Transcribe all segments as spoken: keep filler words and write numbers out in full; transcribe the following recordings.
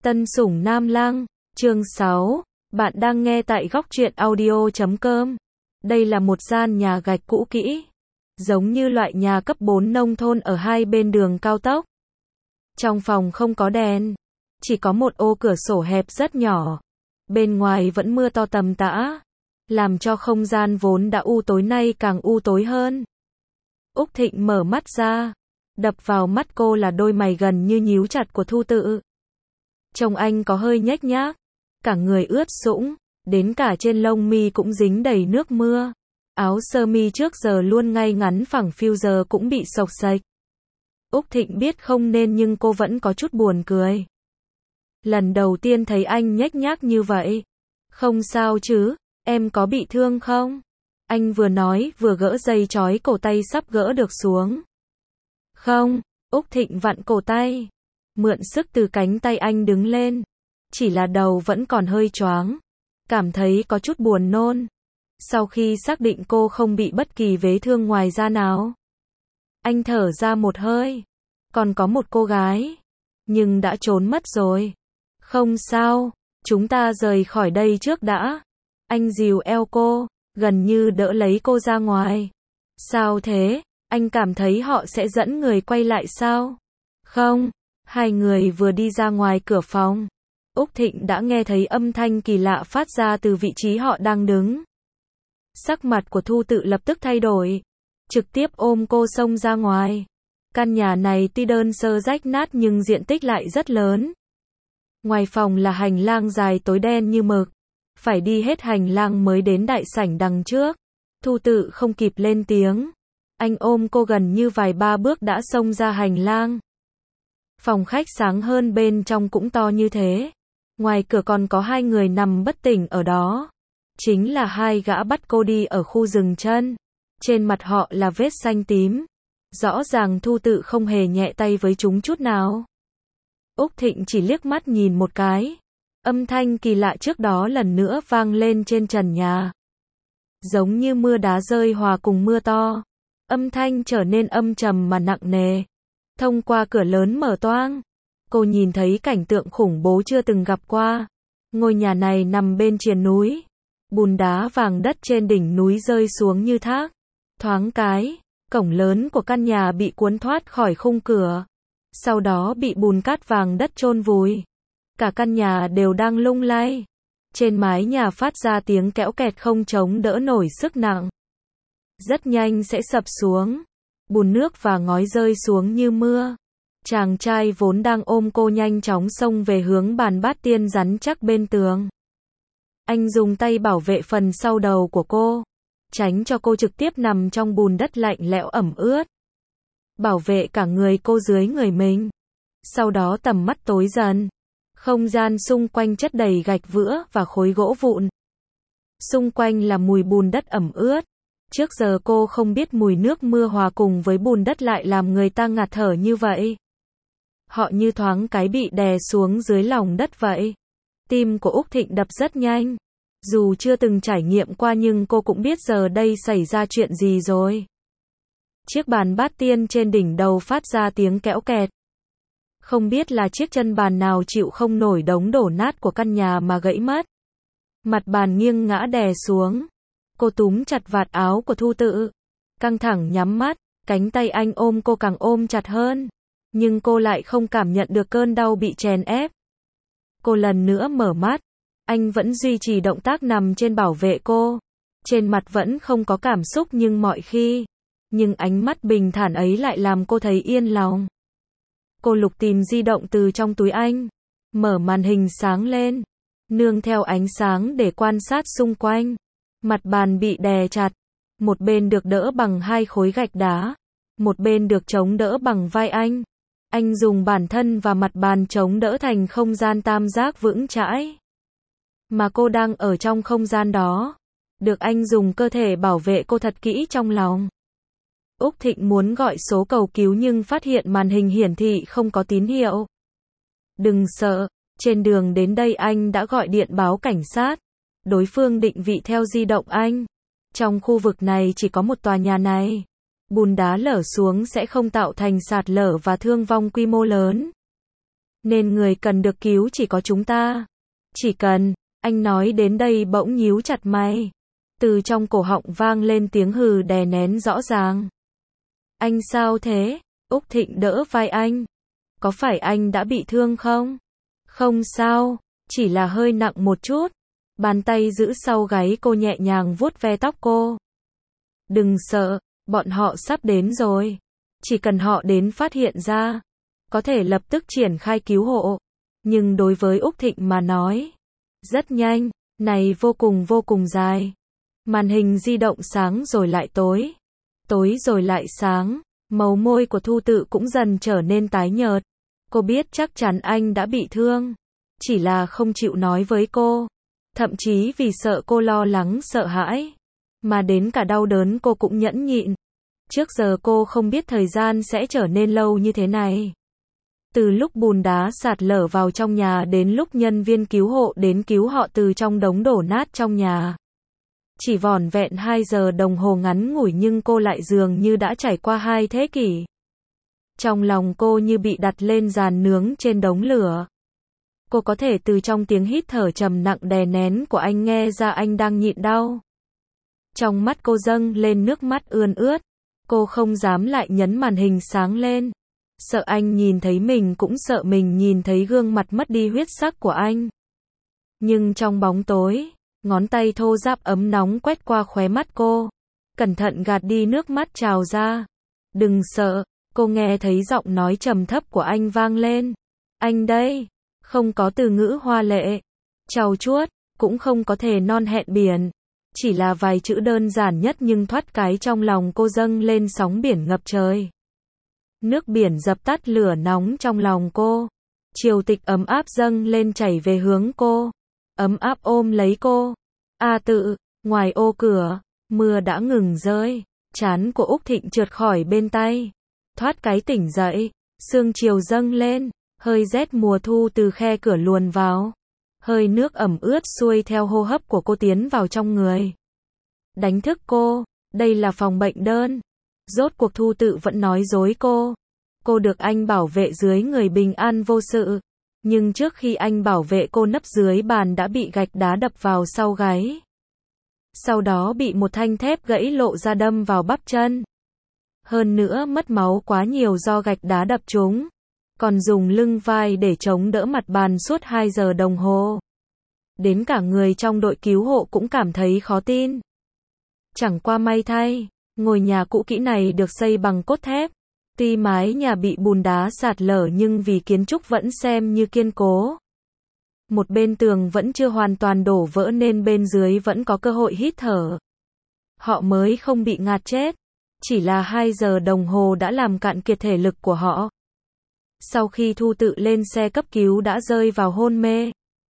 Tân Sủng Nam Lang, chương sáu, bạn đang nghe tại góc truyện audio chấm com. Đây là một gian nhà gạch cũ kỹ, giống như loại nhà cấp bốn nông thôn ở hai bên đường cao tốc. Trong phòng không có đèn, chỉ có một ô cửa sổ hẹp rất nhỏ. Bên ngoài vẫn mưa to tầm tã, làm cho không gian vốn đã u tối nay càng u tối hơn. Úc Thịnh mở mắt ra, đập vào mắt cô là đôi mày gần như nhíu chặt của Thu Tự. Trông anh có hơi nhếch nhác, cả người ướt sũng, đến cả trên lông mi cũng dính đầy nước mưa. Áo sơ mi trước giờ luôn ngay ngắn phẳng phiu giờ cũng bị xộc xệch. Úc Thịnh biết không nên nhưng cô vẫn có chút buồn cười. Lần đầu tiên thấy anh nhếch nhác như vậy. Không sao chứ, em có bị thương không? Anh vừa nói vừa gỡ dây trói cổ tay sắp gỡ được xuống. Không, Úc Thịnh vặn cổ tay, mượn sức từ cánh tay anh đứng lên. Chỉ là đầu vẫn còn hơi choáng, cảm thấy có chút buồn nôn. Sau khi xác định cô không bị bất kỳ vết thương ngoài da nào, anh thở ra một hơi. Còn có một cô gái, nhưng đã trốn mất rồi. Không sao, chúng ta rời khỏi đây trước đã. Anh dìu eo cô, gần như đỡ lấy cô ra ngoài. Sao thế? Anh cảm thấy họ sẽ dẫn người quay lại sao? Không, hai người vừa đi ra ngoài cửa phòng, Úc Thịnh đã nghe thấy âm thanh kỳ lạ phát ra từ vị trí họ đang đứng. Sắc mặt của Thu Tự lập tức thay đổi, trực tiếp ôm cô xông ra ngoài. Căn nhà này tuy đơn sơ rách nát nhưng diện tích lại rất lớn. Ngoài phòng là hành lang dài tối đen như mực, phải đi hết hành lang mới đến đại sảnh đằng trước. Thu Tự không kịp lên tiếng, anh ôm cô gần như vài ba bước đã xông ra hành lang. Phòng khách sáng hơn bên trong cũng to như thế. Ngoài cửa còn có hai người nằm bất tỉnh ở đó. Chính là hai gã bắt cô đi ở khu rừng chân. Trên mặt họ là vết xanh tím. Rõ ràng Thu Tự không hề nhẹ tay với chúng chút nào. Úc Thịnh chỉ liếc mắt nhìn một cái. Âm thanh kỳ lạ trước đó lần nữa vang lên trên trần nhà. Giống như mưa đá rơi hòa cùng mưa to. Âm thanh trở nên âm trầm mà nặng nề. Thông qua cửa lớn mở toang, cô nhìn thấy cảnh tượng khủng bố chưa từng gặp qua. Ngôi nhà này nằm bên triền núi. Bùn đá vàng đất trên đỉnh núi rơi xuống như thác. Thoáng cái, cổng lớn của căn nhà bị cuốn thoát khỏi khung cửa. Sau đó bị bùn cát vàng đất chôn vùi. Cả căn nhà đều đang lung lay. Trên mái nhà phát ra tiếng kéo kẹt không chống đỡ nổi sức nặng. Rất nhanh sẽ sập xuống. Bùn nước và ngói rơi xuống như mưa. Chàng trai vốn đang ôm cô nhanh chóng xông về hướng bàn bát tiên rắn chắc bên tường. Anh dùng tay bảo vệ phần sau đầu của cô, tránh cho cô trực tiếp nằm trong bùn đất lạnh lẽo ẩm ướt. Bảo vệ cả người cô dưới người mình. Sau đó tầm mắt tối dần. Không gian xung quanh chất đầy gạch vữa và khối gỗ vụn. Xung quanh là mùi bùn đất ẩm ướt. Trước giờ cô không biết mùi nước mưa hòa cùng với bùn đất lại làm người ta ngạt thở như vậy. Họ như thoáng cái bị đè xuống dưới lòng đất vậy. Tim của Úc Thịnh đập rất nhanh. Dù chưa từng trải nghiệm qua nhưng cô cũng biết giờ đây xảy ra chuyện gì rồi. Chiếc bàn bát tiên trên đỉnh đầu phát ra tiếng kéo kẹt. Không biết là chiếc chân bàn nào chịu không nổi đống đổ nát của căn nhà mà gãy mất. Mặt bàn nghiêng ngã đè xuống. Cô túm chặt vạt áo của Thu Tự. Căng thẳng nhắm mắt, cánh tay anh ôm cô càng ôm chặt hơn. Nhưng cô lại không cảm nhận được cơn đau bị chèn ép. Cô lần nữa mở mắt. Anh vẫn duy trì động tác nằm trên bảo vệ cô. Trên mặt vẫn không có cảm xúc nhưng mọi khi. Nhưng ánh mắt bình thản ấy lại làm cô thấy yên lòng. Cô lục tìm di động từ trong túi anh. Mở màn hình sáng lên. Nương theo ánh sáng để quan sát xung quanh. Mặt bàn bị đè chặt. Một bên được đỡ bằng hai khối gạch đá. Một bên được chống đỡ bằng vai anh. Anh dùng bản thân và mặt bàn chống đỡ thành không gian tam giác vững chãi. Mà cô đang ở trong không gian đó. Được anh dùng cơ thể bảo vệ cô thật kỹ trong lòng. Úc Thịnh muốn gọi số cầu cứu nhưng phát hiện màn hình hiển thị không có tín hiệu. Đừng sợ, trên đường đến đây anh đã gọi điện báo cảnh sát. Đối phương định vị theo di động anh. Trong khu vực này chỉ có một tòa nhà này. Bùn đá lở xuống sẽ không tạo thành sạt lở và thương vong quy mô lớn. Nên người cần được cứu chỉ có chúng ta. Chỉ cần, anh nói đến đây bỗng nhíu chặt mày. Từ trong cổ họng vang lên tiếng hừ đè nén rõ ràng. Anh sao thế? Úc Thịnh đỡ vai anh. Có phải anh đã bị thương không? Không sao, chỉ là hơi nặng một chút. Bàn tay giữ sau gáy cô nhẹ nhàng vuốt ve tóc cô. Đừng sợ, bọn họ sắp đến rồi. Chỉ cần họ đến phát hiện ra, có thể lập tức triển khai cứu hộ. Nhưng đối với Úc Thịnh mà nói, rất nhanh, này vô cùng vô cùng dài. Màn hình di động sáng rồi lại tối. Tối rồi lại sáng. Màu môi của Thu Tự cũng dần trở nên tái nhợt. Cô biết chắc chắn anh đã bị thương. Chỉ là không chịu nói với cô. Thậm chí vì sợ cô lo lắng sợ hãi. Mà đến cả đau đớn cô cũng nhẫn nhịn. Trước giờ cô không biết thời gian sẽ trở nên lâu như thế này. Từ lúc bùn đá sạt lở vào trong nhà đến lúc nhân viên cứu hộ đến cứu họ từ trong đống đổ nát trong nhà. Chỉ vỏn vẹn hai giờ đồng hồ ngắn ngủi nhưng cô lại dường như đã trải qua hai thế kỷ. Trong lòng cô như bị đặt lên giàn nướng trên đống lửa. Cô có thể từ trong tiếng hít thở trầm nặng đè nén của anh nghe ra anh đang nhịn đau. Trong mắt cô dâng lên nước mắt ươn ướt. Cô không dám lại nhấn màn hình sáng lên. Sợ anh nhìn thấy mình cũng sợ mình nhìn thấy gương mặt mất đi huyết sắc của anh. Nhưng trong bóng tối, ngón tay thô ráp ấm nóng quét qua khóe mắt cô. Cẩn thận gạt đi nước mắt trào ra. Đừng sợ, cô nghe thấy giọng nói trầm thấp của anh vang lên. Anh đây, không có từ ngữ hoa lệ, trau chuốt, cũng không có thể non hẹn biển. Chỉ là vài chữ đơn giản nhất nhưng thoát cái trong lòng cô dâng lên sóng biển ngập trời. Nước biển dập tắt lửa nóng trong lòng cô. Triều tịch ấm áp dâng lên chảy về hướng cô. Ấm áp ôm lấy cô. A Tự, ngoài ô cửa, mưa đã ngừng rơi. Trán của Úc Thịnh trượt khỏi bên tay. Thoát cái tỉnh dậy, sương chiều dâng lên, hơi rét mùa thu từ khe cửa luồn vào. Hơi nước ẩm ướt xuôi theo hô hấp của cô tiến vào trong người. Đánh thức cô, đây là phòng bệnh đơn. Rốt cuộc Thu Tự vẫn nói dối cô. Cô được anh bảo vệ dưới người bình an vô sự. Nhưng trước khi anh bảo vệ cô nấp dưới bàn đã bị gạch đá đập vào sau gáy. Sau đó bị một thanh thép gãy lộ ra đâm vào bắp chân. Hơn nữa mất máu quá nhiều do gạch đá đập trúng. Còn dùng lưng vai để chống đỡ mặt bàn suốt hai giờ đồng hồ. Đến cả người trong đội cứu hộ cũng cảm thấy khó tin. Chẳng qua may thay, ngôi nhà cũ kỹ này được xây bằng cốt thép. Tuy mái nhà bị bùn đá sạt lở nhưng vì kiến trúc vẫn xem như kiên cố. Một bên tường vẫn chưa hoàn toàn đổ vỡ nên bên dưới vẫn có cơ hội hít thở. Họ mới không bị ngạt chết. Chỉ là hai giờ đồng hồ đã làm cạn kiệt thể lực của họ. Sau khi Thu Tự lên xe cấp cứu đã rơi vào hôn mê.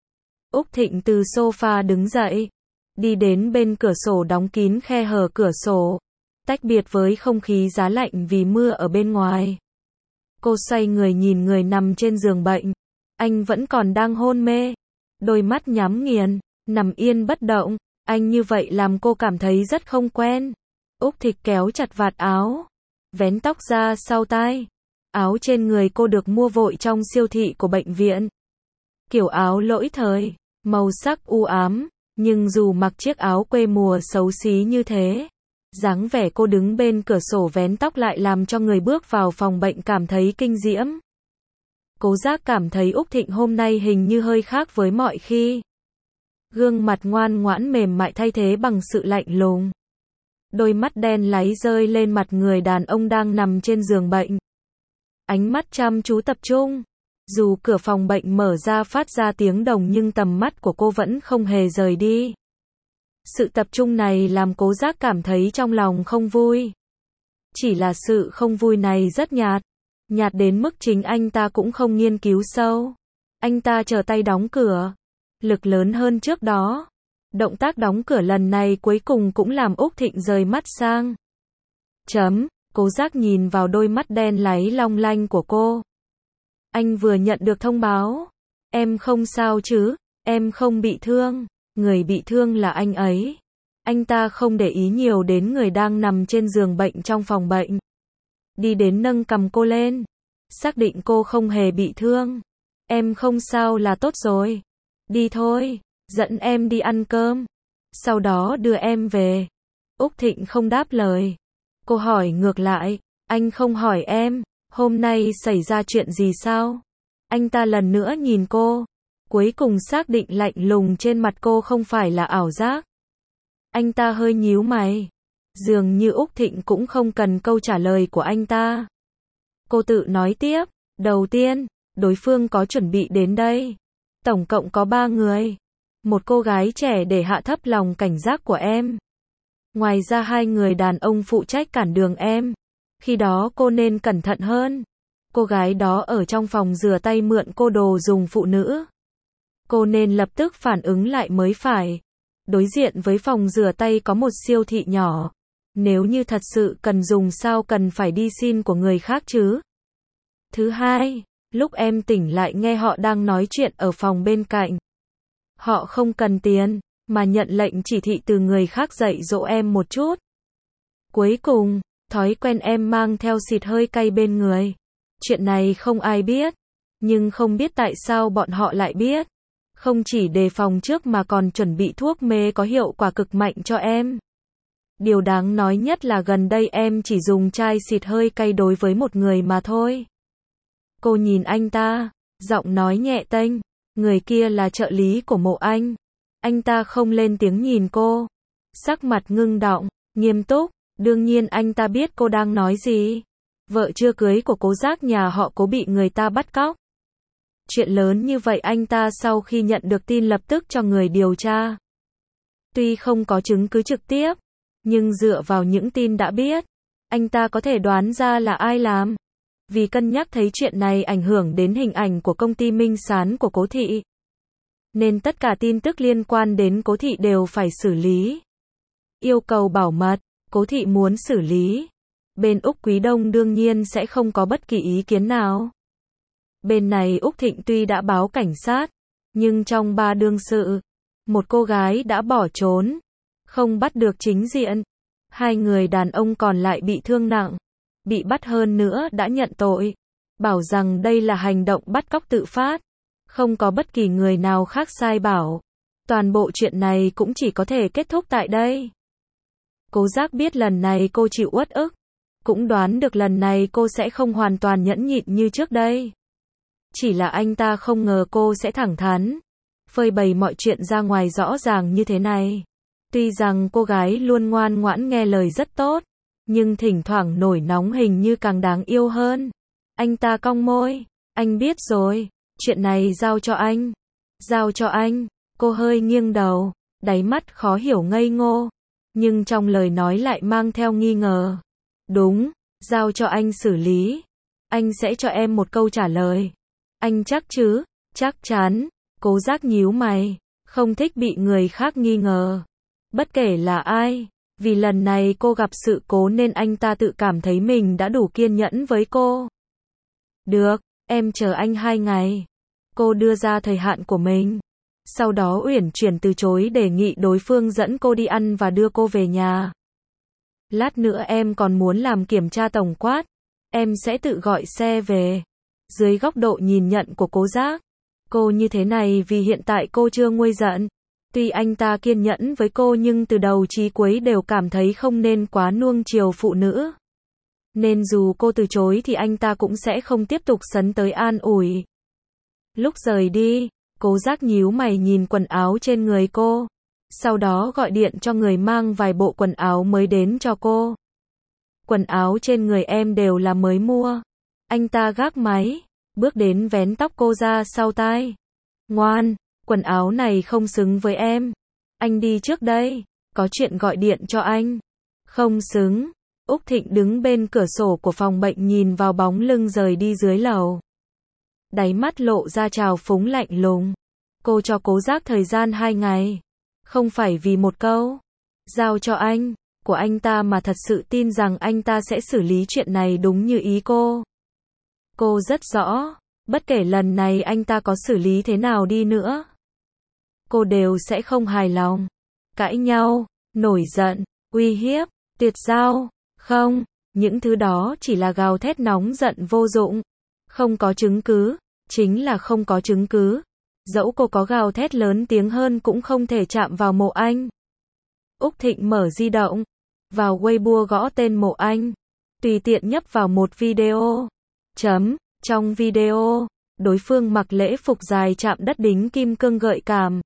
Úc Thịnh từ sofa đứng dậy. Đi đến bên cửa sổ đóng kín khe hở cửa sổ. Tách biệt với không khí giá lạnh vì mưa ở bên ngoài. Cô xoay người nhìn người nằm trên giường bệnh. Anh vẫn còn đang hôn mê. Đôi mắt nhắm nghiền, nằm yên bất động. Anh như vậy làm cô cảm thấy rất không quen. Úc Thịnh kéo chặt vạt áo. Vén tóc ra sau tai. Áo trên người cô được mua vội trong siêu thị của bệnh viện. Kiểu áo lỗi thời, màu sắc u ám. Nhưng dù mặc chiếc áo quê mùa xấu xí như thế, dáng vẻ cô đứng bên cửa sổ vén tóc lại làm cho người bước vào phòng bệnh cảm thấy kinh diễm. Cố Giác cảm thấy Úc Thịnh hôm nay hình như hơi khác với mọi khi. Gương mặt ngoan ngoãn mềm mại thay thế bằng sự lạnh lùng. Đôi mắt đen láy rơi lên mặt người đàn ông đang nằm trên giường bệnh. Ánh mắt chăm chú tập trung. Dù cửa phòng bệnh mở ra phát ra tiếng đồng nhưng tầm mắt của cô vẫn không hề rời đi. Sự tập trung này làm Cố Giác cảm thấy trong lòng không vui. Chỉ là sự không vui này rất nhạt. Nhạt đến mức chính anh ta cũng không nghiên cứu sâu. Anh ta trở tay đóng cửa. Lực lớn hơn trước đó. Động tác đóng cửa lần này cuối cùng cũng làm Úc Thịnh rời mắt sang. Chấm, Cố Giác nhìn vào đôi mắt đen láy long lanh của cô. Anh vừa nhận được thông báo. Em không sao chứ, em không bị thương. Người bị thương là anh ấy. Anh ta không để ý nhiều đến người đang nằm trên giường bệnh trong phòng bệnh. Đi đến nâng cầm cô lên. Xác định cô không hề bị thương. Em không sao là tốt rồi. Đi thôi, dẫn em đi ăn cơm. Sau đó đưa em về. Úc Thịnh không đáp lời. Cô hỏi ngược lại, anh không hỏi em, hôm nay xảy ra chuyện gì sao? Anh ta lần nữa nhìn cô, cuối cùng xác định lạnh lùng trên mặt cô không phải là ảo giác. Anh ta hơi nhíu mày. Dường như Úc Thịnh cũng không cần câu trả lời của anh ta. Cô tự nói tiếp, đầu tiên, đối phương có chuẩn bị đến đây. Tổng cộng có ba người. Một cô gái trẻ để hạ thấp lòng cảnh giác của em. Ngoài ra hai người đàn ông phụ trách cản đường em. Khi đó cô nên cẩn thận hơn. Cô gái đó ở trong phòng rửa tay mượn cô đồ dùng phụ nữ. Cô nên lập tức phản ứng lại mới phải. Đối diện với phòng rửa tay có một siêu thị nhỏ. Nếu như thật sự cần dùng sao cần phải đi xin của người khác chứ? Thứ hai, lúc em tỉnh lại nghe họ đang nói chuyện ở phòng bên cạnh. Họ không cần tiền, mà nhận lệnh chỉ thị từ người khác dạy dỗ em một chút. Cuối cùng, thói quen em mang theo xịt hơi cay bên người. Chuyện này không ai biết, nhưng không biết tại sao bọn họ lại biết. Không chỉ đề phòng trước mà còn chuẩn bị thuốc mê có hiệu quả cực mạnh cho em. Điều đáng nói nhất là gần đây em chỉ dùng chai xịt hơi cay đối với một người mà thôi. Cô nhìn anh ta, giọng nói nhẹ tênh, người kia là trợ lý của Mộ Anh. Anh ta không lên tiếng nhìn cô, sắc mặt ngưng đọng, nghiêm túc, đương nhiên anh ta biết cô đang nói gì. Vợ chưa cưới của Cố Giác nhà họ Cố bị người ta bắt cóc. Chuyện lớn như vậy anh ta sau khi nhận được tin lập tức cho người điều tra. Tuy không có chứng cứ trực tiếp, nhưng dựa vào những tin đã biết, anh ta có thể đoán ra là ai làm. Vì cân nhắc thấy chuyện này ảnh hưởng đến hình ảnh của công ty Minh Sán của Cố Thị, nên tất cả tin tức liên quan đến Cố Thị đều phải xử lý. Yêu cầu bảo mật, Cố Thị muốn xử lý. Bên Úc Quý Đông đương nhiên sẽ không có bất kỳ ý kiến nào. Bên này Úc Thịnh tuy đã báo cảnh sát, nhưng trong ba đương sự, một cô gái đã bỏ trốn, không bắt được chính diện. Hai người đàn ông còn lại bị thương nặng, bị bắt hơn nữa đã nhận tội, bảo rằng đây là hành động bắt cóc tự phát, không có bất kỳ người nào khác sai bảo. Toàn bộ chuyện này cũng chỉ có thể kết thúc tại đây. Cố Giác biết lần này cô chịu uất ức, cũng đoán được lần này cô sẽ không hoàn toàn nhẫn nhịn như trước đây. Chỉ là anh ta không ngờ cô sẽ thẳng thắn, phơi bày mọi chuyện ra ngoài rõ ràng như thế này. Tuy rằng cô gái luôn ngoan ngoãn nghe lời rất tốt, nhưng thỉnh thoảng nổi nóng hình như càng đáng yêu hơn. Anh ta cong môi, anh biết rồi, chuyện này giao cho anh. Giao cho anh, cô hơi nghiêng đầu, đáy mắt khó hiểu ngây ngô, nhưng trong lời nói lại mang theo nghi ngờ. Đúng, giao cho anh xử lý. Anh sẽ cho em một câu trả lời. Anh chắc chứ? Chắc chắn. Cố Giác nhíu mày, không thích bị người khác nghi ngờ. Bất kể là ai, vì lần này cô gặp sự cố nên anh ta tự cảm thấy mình đã đủ kiên nhẫn với cô. Được, em chờ anh hai ngày. Cô đưa ra thời hạn của mình. Sau đó uyển chuyển từ chối đề nghị đối phương dẫn cô đi ăn và đưa cô về nhà. Lát nữa em còn muốn làm kiểm tra tổng quát. Em sẽ tự gọi xe về. Dưới góc độ nhìn nhận của Cố Giác, cô như thế này vì hiện tại cô chưa nguôi giận. Tuy anh ta kiên nhẫn với cô nhưng từ đầu chí cuối đều cảm thấy không nên quá nuông chiều phụ nữ. Nên dù cô từ chối thì anh ta cũng sẽ không tiếp tục sấn tới an ủi. Lúc rời đi, Cố Giác nhíu mày nhìn quần áo trên người cô. Sau đó gọi điện cho người mang vài bộ quần áo mới đến cho cô. Quần áo trên người em đều là mới mua. Anh ta gác máy, bước đến vén tóc cô ra sau tai. Ngoan, quần áo này không xứng với em. Anh đi trước đây, có chuyện gọi điện cho anh. Không xứng. Úc Thịnh đứng bên cửa sổ của phòng bệnh nhìn vào bóng lưng rời đi dưới lầu. Đáy mắt lộ ra trào phúng lạnh lùng. Cô cho Cố Giác thời gian hai ngày. Không phải vì một câu giao cho anh của anh ta mà thật sự tin rằng anh ta sẽ xử lý chuyện này đúng như ý cô. Cô rất rõ, bất kể lần này anh ta có xử lý thế nào đi nữa, cô đều sẽ không hài lòng. Cãi nhau, nổi giận, uy hiếp, tuyệt giao, không, những thứ đó chỉ là gào thét nóng giận vô dụng, không có chứng cứ, chính là không có chứng cứ. Dẫu cô có gào thét lớn tiếng hơn cũng không thể chạm vào mộ anh. Úc Thịnh mở di động, vào Weibo gõ tên mộ anh, tùy tiện nhấp vào một video. Chấm, trong video, đối phương mặc lễ phục dài chạm đất đính kim cương gợi cảm.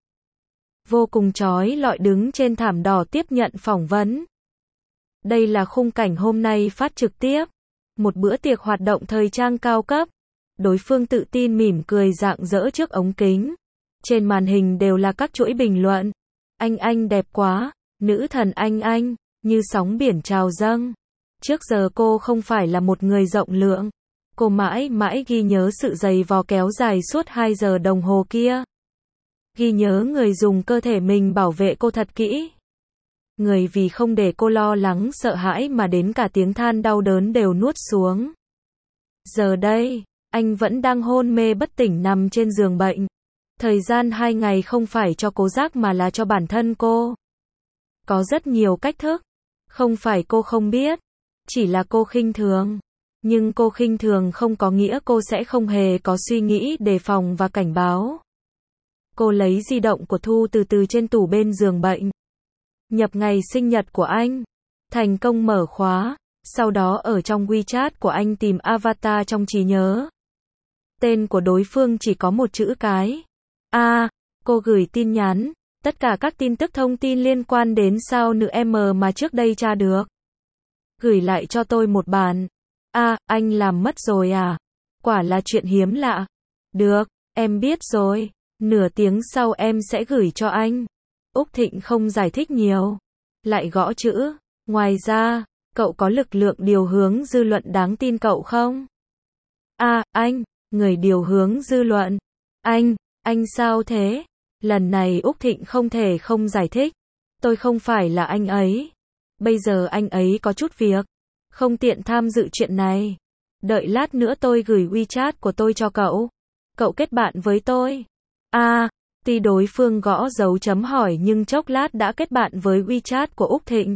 Vô cùng chói lọi đứng trên thảm đỏ tiếp nhận phỏng vấn. Đây là khung cảnh hôm nay phát trực tiếp. Một bữa tiệc hoạt động thời trang cao cấp. Đối phương tự tin mỉm cười rạng rỡ trước ống kính. Trên màn hình đều là các chuỗi bình luận. Anh anh đẹp quá, nữ thần anh anh, như sóng biển trào dâng. Trước giờ cô không phải là một người rộng lượng. Cô mãi mãi ghi nhớ sự giày vò kéo dài suốt hai giờ đồng hồ kia. Ghi nhớ người dùng cơ thể mình bảo vệ cô thật kỹ. Người vì không để cô lo lắng sợ hãi mà đến cả tiếng than đau đớn đều nuốt xuống. Giờ đây, anh vẫn đang hôn mê bất tỉnh nằm trên giường bệnh. Thời gian hai ngày không phải cho cố giác mà là cho bản thân cô. Có rất nhiều cách thức. Không phải cô không biết. Chỉ là cô khinh thường. Nhưng cô khinh thường không có nghĩa cô sẽ không hề có suy nghĩ đề phòng và cảnh báo. Cô lấy di động của Thu từ từ trên tủ bên giường bệnh. Nhập ngày sinh nhật của anh. Thành công mở khóa. Sau đó ở trong WeChat của anh tìm avatar trong trí nhớ. Tên của đối phương chỉ có một chữ cái. A, à, cô gửi tin nhắn. Tất cả các tin tức thông tin liên quan đến sao nữ M mà trước đây tra được. Gửi lại cho tôi một bản. A, à, anh làm mất rồi à? Quả là chuyện hiếm lạ. Được, em biết rồi. Nửa tiếng sau em sẽ gửi cho anh. Úc Thịnh không giải thích nhiều. Lại gõ chữ. Ngoài ra, cậu có lực lượng điều hướng dư luận đáng tin cậu không? A, à, anh, người điều hướng dư luận. Anh, anh sao thế? Lần này Úc Thịnh không thể không giải thích. Tôi không phải là anh ấy. Bây giờ anh ấy có chút việc. Không tiện tham dự chuyện này. Đợi lát nữa tôi gửi WeChat của tôi cho cậu. Cậu kết bạn với tôi. A, à, tuy đối phương gõ dấu chấm hỏi nhưng chốc lát đã kết bạn với WeChat của Úc Thịnh.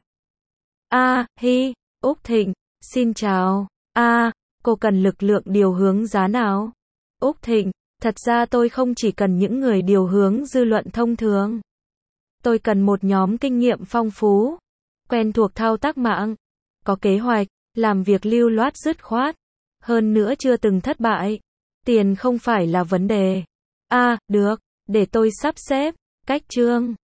A, à, hi, Úc Thịnh, xin chào. A, à, cô cần lực lượng điều hướng giá nào? Úc Thịnh, thật ra tôi không chỉ cần những người điều hướng dư luận thông thường. Tôi cần một nhóm kinh nghiệm phong phú, quen thuộc thao tác mạng, có kế hoạch, làm việc lưu loát dứt khoát, hơn nữa chưa từng thất bại. Tiền không phải là vấn đề. A, à, được, để tôi sắp xếp. Cách chương